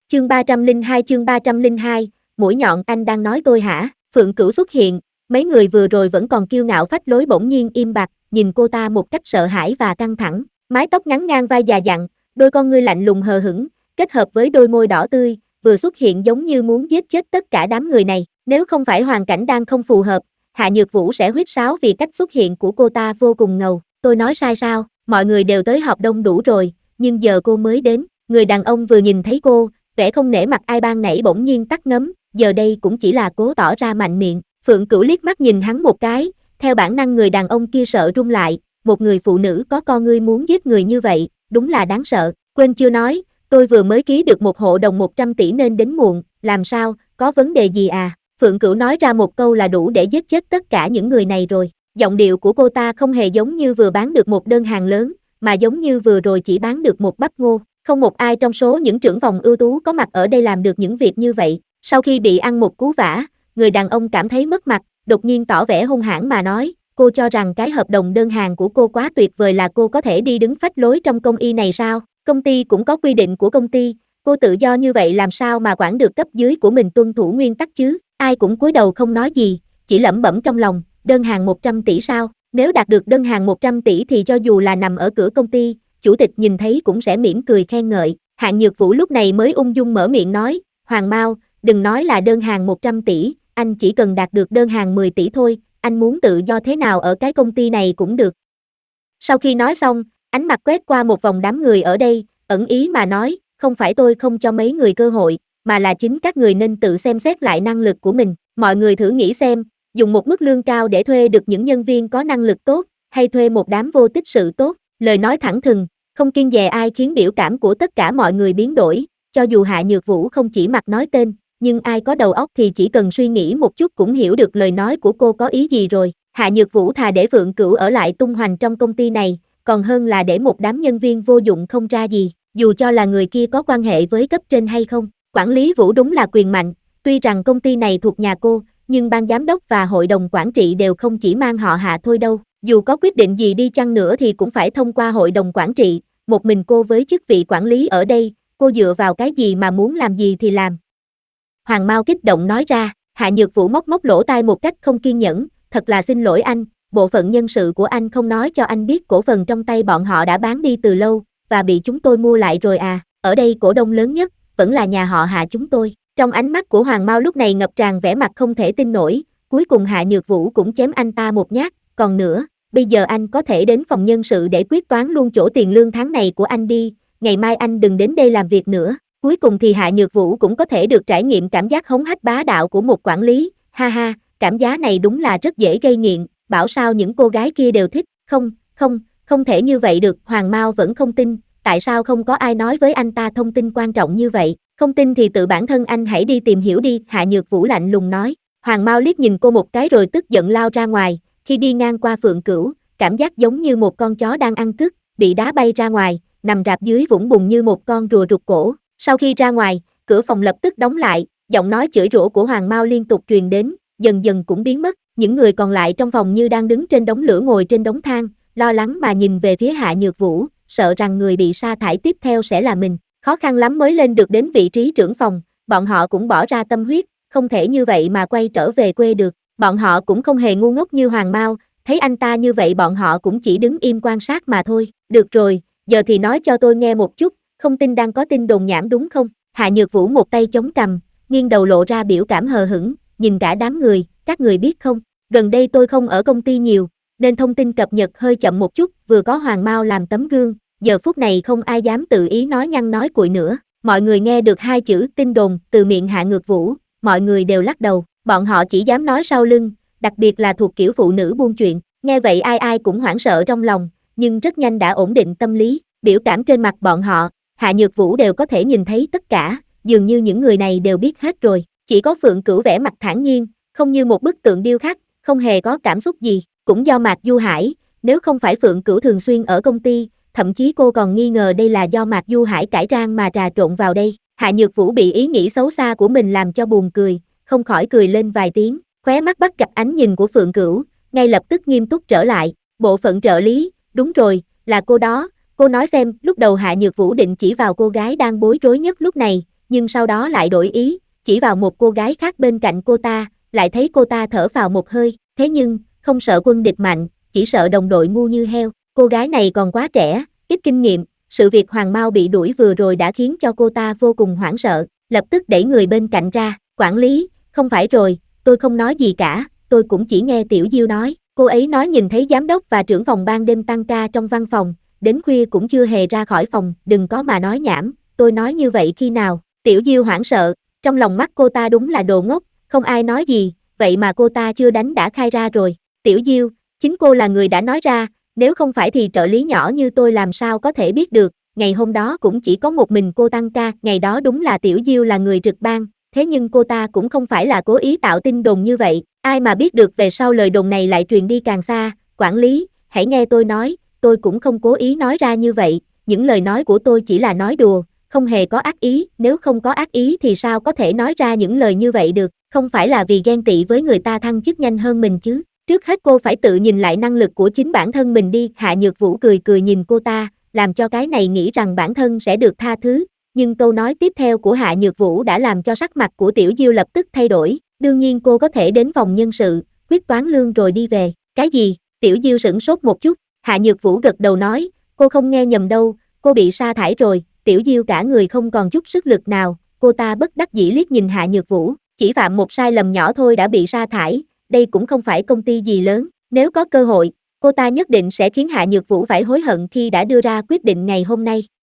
chương 302, mũi nhọn anh đang nói tôi hả? Phượng Cửu xuất hiện, mấy người vừa rồi vẫn còn kiêu ngạo phách lối bỗng nhiên im bặt, nhìn cô ta một cách sợ hãi và căng thẳng, mái tóc ngắn ngang vai già dặn, đôi con ngươi lạnh lùng hờ hững, kết hợp với đôi môi đỏ tươi, vừa xuất hiện giống như muốn giết chết tất cả đám người này, nếu không phải hoàn cảnh đang không phù hợp, Hạ Nhược Vũ sẽ huýt sáo vì cách xuất hiện của cô ta vô cùng ngầu. Tôi nói sai sao? Mọi người đều tới họp đông đủ rồi, nhưng giờ cô mới đến. Người đàn ông vừa nhìn thấy cô, vẻ không nể mặt ai ban nãy bỗng nhiên tắt ngấm, giờ đây cũng chỉ là cố tỏ ra mạnh miệng. Phượng Cửu liếc mắt nhìn hắn một cái, theo bản năng người đàn ông kia sợ run lại, một người phụ nữ có con ngươi muốn giết người như vậy, đúng là đáng sợ. Quên chưa nói, tôi vừa mới ký được một hộ đồng 100 tỷ nên đến muộn, làm sao, có vấn đề gì à? Phượng Cửu nói ra một câu là đủ để giết chết tất cả những người này rồi. Giọng điệu của cô ta không hề giống như vừa bán được một đơn hàng lớn, mà giống như vừa rồi chỉ bán được một bắp ngô. Không một ai trong số những trưởng phòng ưu tú có mặt ở đây làm được những việc như vậy. Sau khi bị ăn một cú vả, người đàn ông cảm thấy mất mặt, đột nhiên tỏ vẻ hung hãn mà nói, cô cho rằng cái hợp đồng đơn hàng của cô quá tuyệt vời là cô có thể đi đứng phách lối trong công ty này sao? Công ty cũng có quy định của công ty, cô tự do như vậy làm sao mà quản được cấp dưới của mình tuân thủ nguyên tắc chứ? Ai cũng cúi đầu không nói gì, chỉ lẩm bẩm trong lòng, đơn hàng 100 tỷ sao? Nếu đạt được đơn hàng 100 tỷ thì cho dù là nằm ở cửa công ty, chủ tịch nhìn thấy cũng sẽ mỉm cười khen ngợi. Hạ Nhược Vũ lúc này mới ung dung mở miệng nói, Hoàng Mao, đừng nói là đơn hàng 100 tỷ, anh chỉ cần đạt được đơn hàng 10 tỷ thôi, anh muốn tự do thế nào ở cái công ty này cũng được. Sau khi nói xong, ánh mặt quét qua một vòng đám người ở đây, ẩn ý mà nói, không phải tôi không cho mấy người cơ hội, mà là chính các người nên tự xem xét lại năng lực của mình. Mọi người thử nghĩ xem, dùng một mức lương cao để thuê được những nhân viên có năng lực tốt, hay thuê một đám vô tích sự tốt, lời nói thẳng thừng, không kiêng dè ai khiến biểu cảm của tất cả mọi người biến đổi, cho dù Hạ Nhược Vũ không chỉ mặt nói tên, nhưng ai có đầu óc thì chỉ cần suy nghĩ một chút cũng hiểu được lời nói của cô có ý gì rồi. Hạ Nhược Vũ thà để Phượng Cửu ở lại tung hoành trong công ty này, còn hơn là để một đám nhân viên vô dụng không ra gì, dù cho là người kia có quan hệ với cấp trên hay không. Quản lý Vũ đúng là quyền mạnh, tuy rằng công ty này thuộc nhà cô, nhưng ban giám đốc và hội đồng quản trị đều không chỉ mang họ Hạ thôi đâu, dù có quyết định gì đi chăng nữa thì cũng phải thông qua hội đồng quản trị, một mình cô với chức vị quản lý ở đây, cô dựa vào cái gì mà muốn làm gì thì làm. Hoàng Mao kích động nói ra. Hạ Nhược Vũ móc móc lỗ tai một cách không kiên nhẫn, thật là xin lỗi anh, bộ phận nhân sự của anh không nói cho anh biết cổ phần trong tay bọn họ đã bán đi từ lâu, và bị chúng tôi mua lại rồi à, ở đây cổ đông lớn nhất, vẫn là nhà họ Hạ chúng tôi. Trong ánh mắt của Hoàng Mao lúc này ngập tràn vẻ mặt không thể tin nổi, cuối cùng Hạ Nhược Vũ cũng chém anh ta một nhát, còn nữa, bây giờ anh có thể đến phòng nhân sự để quyết toán luôn chỗ tiền lương tháng này của anh đi, ngày mai anh đừng đến đây làm việc nữa. Cuối cùng thì Hạ Nhược Vũ cũng có thể được trải nghiệm cảm giác hống hách bá đạo của một quản lý, ha ha, cảm giác này đúng là rất dễ gây nghiện, bảo sao những cô gái kia đều thích, không thể như vậy được, Hoàng Mao vẫn không tin, tại sao không có ai nói với anh ta thông tin quan trọng như vậy, không tin thì tự bản thân anh hãy đi tìm hiểu đi, Hạ Nhược Vũ lạnh lùng nói. Hoàng Mao liếc nhìn cô một cái rồi tức giận lao ra ngoài, khi đi ngang qua Phượng Cửu, cảm giác giống như một con chó đang ăn cứt, bị đá bay ra ngoài, nằm rạp dưới vũng bùn như một con rùa rụt cổ. Sau khi ra ngoài, cửa phòng lập tức đóng lại, giọng nói chửi rủa của Hoàng Mao liên tục truyền đến, dần dần cũng biến mất, những người còn lại trong phòng như đang đứng trên đống lửa ngồi trên đống than, lo lắng mà nhìn về phía Hạ Nhược Vũ, sợ rằng người bị sa thải tiếp theo sẽ là mình, khó khăn lắm mới lên được đến vị trí trưởng phòng, bọn họ cũng bỏ ra tâm huyết, không thể như vậy mà quay trở về quê được, bọn họ cũng không hề ngu ngốc như Hoàng Mao, thấy anh ta như vậy bọn họ cũng chỉ đứng im quan sát mà thôi, được rồi, giờ thì nói cho tôi nghe một chút, không tin đang có tin đồn nhảm đúng không? Hạ Nhược Vũ một tay chống cằm, nghiêng đầu lộ ra biểu cảm hờ hững, nhìn cả đám người, các người biết không, gần đây tôi không ở công ty nhiều, nên thông tin cập nhật hơi chậm một chút, vừa có Hoàng Mao làm tấm gương, giờ phút này không ai dám tự ý nói nhăng nói cuội nữa. Mọi người nghe được hai chữ tin đồn từ miệng Hạ Nhược Vũ, mọi người đều lắc đầu, bọn họ chỉ dám nói sau lưng, đặc biệt là thuộc kiểu phụ nữ buôn chuyện, nghe vậy ai ai cũng hoảng sợ trong lòng, nhưng rất nhanh đã ổn định tâm lý, biểu cảm trên mặt bọn họ, Hạ Nhược Vũ đều có thể nhìn thấy tất cả, dường như những người này đều biết hết rồi, chỉ có Phượng Cửu vẻ mặt thản nhiên, không như một bức tượng điêu khắc, không hề có cảm xúc gì, cũng do Mạc Du Hải, nếu không phải Phượng Cửu thường xuyên ở công ty, thậm chí cô còn nghi ngờ đây là do Mạc Du Hải cải trang mà trà trộn vào đây. Hạ Nhược Vũ bị ý nghĩ xấu xa của mình làm cho buồn cười, không khỏi cười lên vài tiếng, khóe mắt bắt gặp ánh nhìn của Phượng Cửu, ngay lập tức nghiêm túc trở lại, bộ phận trợ lý, đúng rồi, là cô đó, cô nói xem, lúc đầu Hạ Nhược Vũ định chỉ vào cô gái đang bối rối nhất lúc này, nhưng sau đó lại đổi ý, chỉ vào một cô gái khác bên cạnh cô ta, lại thấy cô ta thở phào một hơi, thế nhưng, không sợ quân địch mạnh, chỉ sợ đồng đội ngu như heo, cô gái này còn quá trẻ, ít kinh nghiệm, sự việc Hoàng Mao bị đuổi vừa rồi đã khiến cho cô ta vô cùng hoảng sợ, lập tức đẩy người bên cạnh ra, quản lý, không phải rồi, tôi không nói gì cả, tôi cũng chỉ nghe Tiểu Diêu nói, cô ấy nói nhìn thấy giám đốc và trưởng phòng ban đêm tăng ca trong văn phòng, đến khuya cũng chưa hề ra khỏi phòng, đừng có mà nói nhảm, tôi nói như vậy khi nào, Tiểu Diêu hoảng sợ, trong lòng mắt cô ta đúng là đồ ngốc, không ai nói gì, vậy mà cô ta chưa đánh đã khai ra rồi, Tiểu Diêu, chính cô là người đã nói ra, nếu không phải thì trợ lý nhỏ như tôi làm sao có thể biết được, ngày hôm đó cũng chỉ có một mình cô tăng ca, ngày đó đúng là Tiểu Diêu là người trực ban, thế nhưng cô ta cũng không phải là cố ý tạo tin đồn như vậy, ai mà biết được về sau lời đồn này lại truyền đi càng xa, quản lý, hãy nghe tôi nói, tôi cũng không cố ý nói ra như vậy, những lời nói của tôi chỉ là nói đùa, không hề có ác ý, nếu không có ác ý thì sao có thể nói ra những lời như vậy được, không phải là vì ghen tị với người ta thăng chức nhanh hơn mình chứ. Trước hết cô phải tự nhìn lại năng lực của chính bản thân mình đi, Hạ Nhược Vũ cười cười nhìn cô ta, làm cho cái này nghĩ rằng bản thân sẽ được tha thứ, nhưng câu nói tiếp theo của Hạ Nhược Vũ đã làm cho sắc mặt của Tiểu Diêu lập tức thay đổi, đương nhiên cô có thể đến phòng nhân sự, quyết toán lương rồi đi về, cái gì, Tiểu Diêu sửng sốt một chút, Hạ Nhược Vũ gật đầu nói, cô không nghe nhầm đâu, cô bị sa thải rồi, Tiểu Diêu cả người không còn chút sức lực nào, cô ta bất đắc dĩ liếc nhìn Hạ Nhược Vũ, chỉ phạm một sai lầm nhỏ thôi đã bị sa thải, đây cũng không phải công ty gì lớn, nếu có cơ hội, cô ta nhất định sẽ khiến Hạ Nhược Vũ phải hối hận khi đã đưa ra quyết định ngày hôm nay.